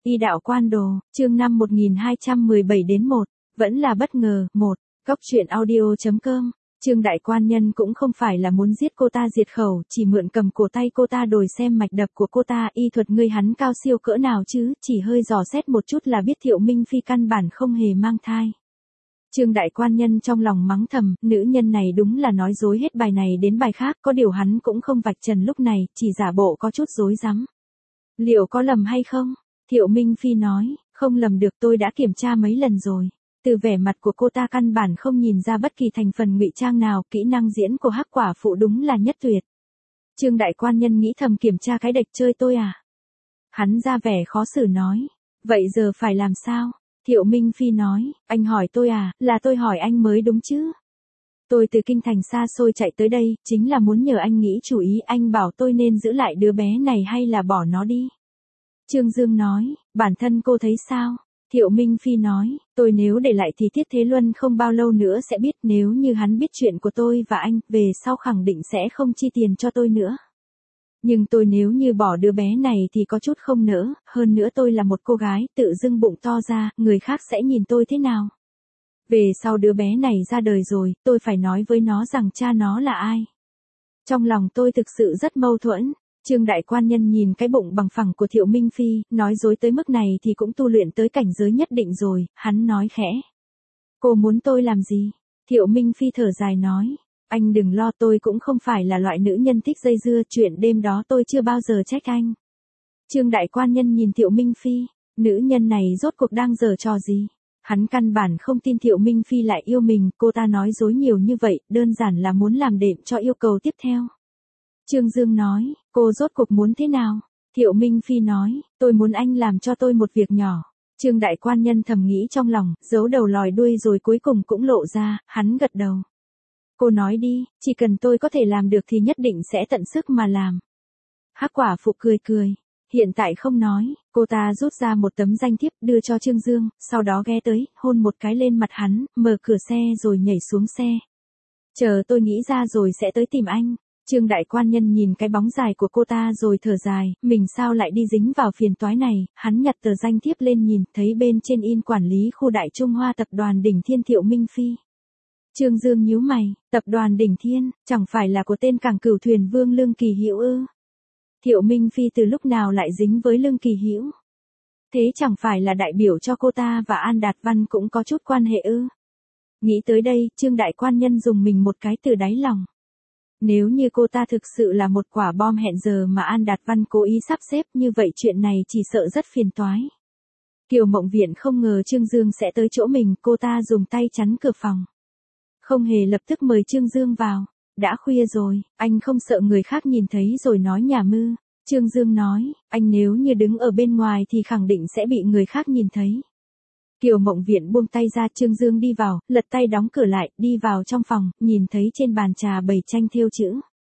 Y đạo quan đồ, chương 5 1217-1, vẫn là bất ngờ, 1, Cóc truyện audio.com, Trương đại quan nhân cũng không phải là muốn giết cô ta diệt khẩu, chỉ mượn cầm cổ tay cô ta đổi xem mạch đập của cô ta, y thuật ngươi hắn cao siêu cỡ nào chứ, chỉ hơi dò xét một chút là biết Thiệu Minh Phi căn bản không hề mang thai. Trương đại quan nhân trong lòng mắng thầm, nữ nhân này đúng là nói dối hết bài này đến bài khác, có điều hắn cũng không vạch trần lúc này, chỉ giả bộ có chút rối rắm. Liệu có lầm hay không? Thiệu Minh Phi nói, không lầm được, tôi đã kiểm tra mấy lần rồi. Từ vẻ mặt của cô ta căn bản không nhìn ra bất kỳ thành phần ngụy trang nào, kỹ năng diễn của Hắc quả phụ đúng là nhất tuyệt. Trương đại quan nhân nghĩ thầm, kiểm tra cái đệch chơi tôi à? Hắn ra vẻ khó xử nói, vậy giờ phải làm sao? Thiệu Minh Phi nói, anh hỏi tôi à, là tôi hỏi anh mới đúng chứ. Tôi từ kinh thành xa xôi chạy tới đây, chính là muốn nhờ anh nghĩ chủ ý, anh bảo tôi nên giữ lại đứa bé này hay là bỏ nó đi. Trương Dương nói, bản thân cô thấy sao? Thiệu Minh Phi nói, tôi nếu để lại thì Tiết Thế Luân không bao lâu nữa sẽ biết, nếu như hắn biết chuyện của tôi và anh, về sau khẳng định sẽ không chi tiền cho tôi nữa. Nhưng tôi nếu như bỏ đứa bé này thì có chút không nỡ, hơn nữa tôi là một cô gái, tự dưng bụng to ra, người khác sẽ nhìn tôi thế nào? Về sau đứa bé này ra đời rồi, tôi phải nói với nó rằng cha nó là ai? Trong lòng tôi thực sự rất mâu thuẫn. Trương đại quan nhân nhìn cái bụng bằng phẳng của Thiệu Minh Phi, nói dối tới mức này thì cũng tu luyện tới cảnh giới nhất định rồi, hắn nói khẽ. Cô muốn tôi làm gì? Thiệu Minh Phi thở dài nói, anh đừng lo, tôi cũng không phải là loại nữ nhân thích dây dưa, chuyện đêm đó tôi chưa bao giờ trách anh. Trương đại quan nhân nhìn Thiệu Minh Phi, nữ nhân này rốt cuộc đang giở trò gì? Hắn căn bản không tin Thiệu Minh Phi lại yêu mình, cô ta nói dối nhiều như vậy, đơn giản là muốn làm đệm cho yêu cầu tiếp theo. Trương Dương nói, cô rốt cuộc muốn thế nào? Thiệu Minh Phi nói, tôi muốn anh làm cho tôi một việc nhỏ. Trương đại quan nhân thầm nghĩ trong lòng, giấu đầu lòi đuôi rồi cuối cùng cũng lộ ra, hắn gật đầu. Cô nói đi, chỉ cần tôi có thể làm được thì nhất định sẽ tận sức mà làm. Hắc quả phụ cười cười, hiện tại không nói, cô ta rút ra một tấm danh thiếp đưa cho Trương Dương, sau đó ghé tới, hôn một cái lên mặt hắn, mở cửa xe rồi nhảy xuống xe. Chờ tôi nghĩ ra rồi sẽ tới tìm anh. Trương đại quan nhân nhìn cái bóng dài của cô ta rồi thở dài, mình sao lại đi dính vào phiền toái này, hắn nhặt tờ danh thiếp lên nhìn, thấy bên trên in quản lý khu Đại Trung Hoa tập đoàn Đỉnh Thiên Thiệu Minh Phi. Trương Dương nhíu mày, tập đoàn Đỉnh Thiên, chẳng phải là của tên cảng cửu thuyền vương Lương Kỳ Hữu ư? Thiệu Minh Phi từ lúc nào lại dính với Lương Kỳ Hữu? Thế chẳng phải là đại biểu cho cô ta và An Đạt Văn cũng có chút quan hệ ư? Nghĩ tới đây, Trương đại quan nhân dùng mình một cái từ đáy lòng. Nếu như cô ta thực sự là một quả bom hẹn giờ mà An Đạt Văn cố ý sắp xếp, như vậy chuyện này chỉ sợ rất phiền toái. Kiều Mộng Viện không ngờ Trương Dương sẽ tới chỗ mình, cô ta dùng tay chắn cửa phòng. Không hề lập tức mời Trương Dương vào. Đã khuya rồi, anh không sợ người khác nhìn thấy rồi nói nhà mư. Trương Dương nói, anh nếu như đứng ở bên ngoài thì khẳng định sẽ bị người khác nhìn thấy. Kiều Mộng Viện buông tay ra, Trương Dương đi vào, lật tay đóng cửa lại, đi vào trong phòng, nhìn thấy trên bàn trà bày tranh thêu chữ.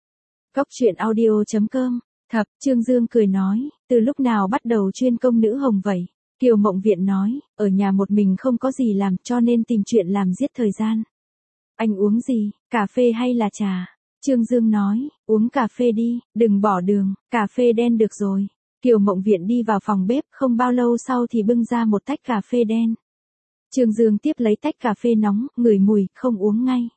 Cóc truyện audio.com, thập, Trương Dương cười nói, từ lúc nào bắt đầu chuyên công nữ hồng vậy? Kiều Mộng Viện nói, ở nhà một mình không có gì làm cho nên tìm chuyện làm giết thời gian. Anh uống gì, cà phê hay là trà? Trương Dương nói, uống cà phê đi, đừng bỏ đường, cà phê đen được rồi. Kiều Mộng Viện đi vào phòng bếp, không bao lâu sau thì bưng ra một tách cà phê đen. Trương Dương tiếp lấy tách cà phê nóng, ngửi mùi, không uống ngay,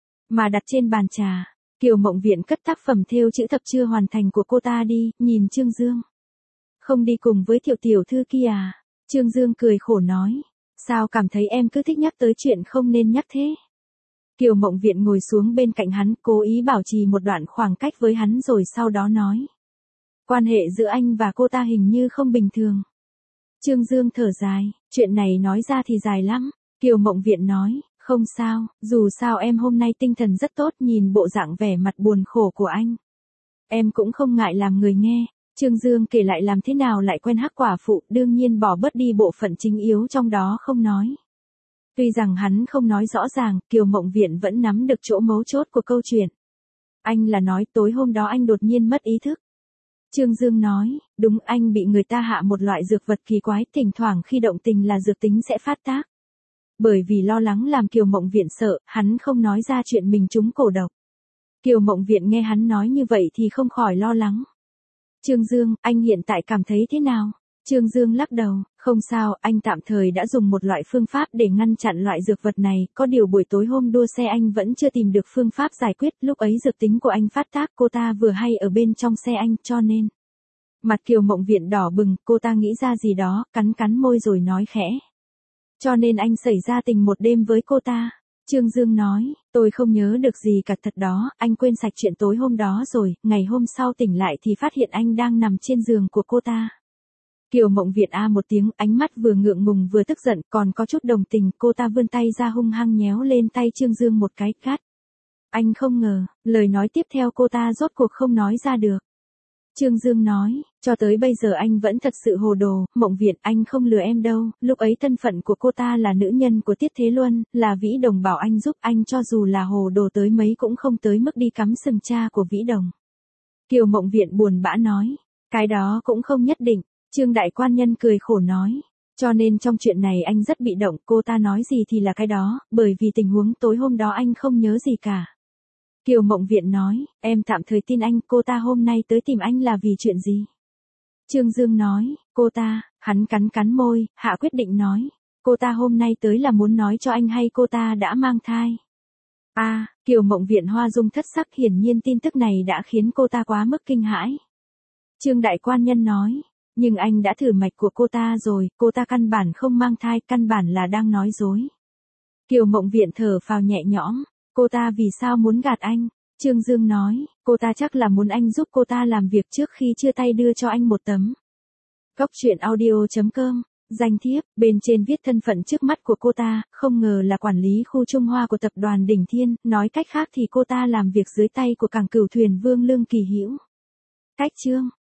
mà đặt trên bàn trà. Kiều Mộng Viện cất tác phẩm thêu chữ thập chưa hoàn thành của cô ta đi, nhìn Trương Dương. Không đi cùng với Thiệu tiểu thư kia à? Trương Dương cười khổ nói, sao cảm thấy em cứ thích nhắc tới chuyện không nên nhắc thế? Kiều Mộng Viện ngồi xuống bên cạnh hắn, cố ý bảo trì một đoạn khoảng cách với hắn rồi sau đó nói. Quan hệ giữa anh và cô ta hình như không bình thường. Trương Dương thở dài, chuyện này nói ra thì dài lắm. Kiều Mộng Viện nói, không sao, dù sao em hôm nay tinh thần rất tốt, nhìn bộ dạng vẻ mặt buồn khổ của anh. Em cũng không ngại làm người nghe. Trương Dương kể lại làm thế nào lại quen Hắc quả phụ, đương nhiên bỏ bớt đi bộ phận chính yếu trong đó không nói. Tuy rằng hắn không nói rõ ràng, Kiều Mộng Viện vẫn nắm được chỗ mấu chốt của câu chuyện. Anh là nói tối hôm đó anh đột nhiên mất ý thức. Trương Dương nói, đúng, anh bị người ta hạ một loại dược vật kỳ quái, thỉnh thoảng khi động tình là dược tính sẽ phát tác. Bởi vì lo lắng làm Kiều Mộng Viện sợ, hắn không nói ra chuyện mình trúng cổ độc. Kiều Mộng Viện nghe hắn nói như vậy thì không khỏi lo lắng. Trương Dương, anh hiện tại cảm thấy thế nào? Trương Dương lắc đầu, không sao, anh tạm thời đã dùng một loại phương pháp để ngăn chặn loại dược vật này, có điều buổi tối hôm đua xe anh vẫn chưa tìm được phương pháp giải quyết, lúc ấy dược tính của anh phát tác, cô ta vừa hay ở bên trong xe anh, cho nên. Mặt Kiều Mộng Viện đỏ bừng, cô ta nghĩ ra gì đó, cắn cắn môi rồi nói khẽ. Cho nên anh xảy ra tình một đêm với cô ta. Trương Dương nói, tôi không nhớ được gì cả thật đó, anh quên sạch chuyện tối hôm đó rồi, ngày hôm sau tỉnh lại thì phát hiện anh đang nằm trên giường của cô ta. Kiều Mộng Viện a một tiếng, ánh mắt vừa ngượng ngùng vừa tức giận, còn có chút đồng tình, cô ta vươn tay ra hung hăng nhéo lên tay Trương Dương một cái, gắt. Anh không ngờ, lời nói tiếp theo cô ta rốt cuộc không nói ra được. Trương Dương nói, cho tới bây giờ anh vẫn thật sự hồ đồ, Mộng Viện, anh không lừa em đâu, lúc ấy thân phận của cô ta là nữ nhân của Tiết Thế Luân, là Vĩ Đồng bảo anh giúp, anh cho dù là hồ đồ tới mấy cũng không tới mức đi cắm sừng cha của Vĩ Đồng. Kiều Mộng Viện buồn bã nói, cái đó cũng không nhất định. Trương Đại Quan Nhân cười khổ nói, cho nên trong chuyện này anh rất bị động, cô ta nói gì thì là cái đó, bởi vì tình huống tối hôm đó anh không nhớ gì cả. Kiều Mộng Viện nói, em tạm thời tin anh, cô ta hôm nay tới tìm anh là vì chuyện gì? Trương Dương nói, cô ta, hắn cắn cắn môi, hạ quyết định nói, cô ta hôm nay tới là muốn nói cho anh hay cô ta đã mang thai. Kiều Mộng Viện hoa dung thất sắc, hiển nhiên tin tức này đã khiến cô ta quá mức kinh hãi. Trương Đại Quan Nhân nói, nhưng anh đã thử mạch của cô ta rồi, cô ta căn bản không mang thai, căn bản là đang nói dối. Kiều Mộng Viện thở phào nhẹ nhõm, cô ta vì sao muốn gạt anh? Trương Dương nói, cô ta chắc là muốn anh giúp cô ta làm việc trước khi chia tay đưa cho anh một tấm. Góc truyện audio.com, danh thiếp, bên trên viết thân phận trước mắt của cô ta, không ngờ là quản lý khu Trung Hoa của tập đoàn Đỉnh Thiên, nói cách khác thì cô ta làm việc dưới tay của cảng cửu thuyền Vương Lương Kỳ Hữu. Cách chương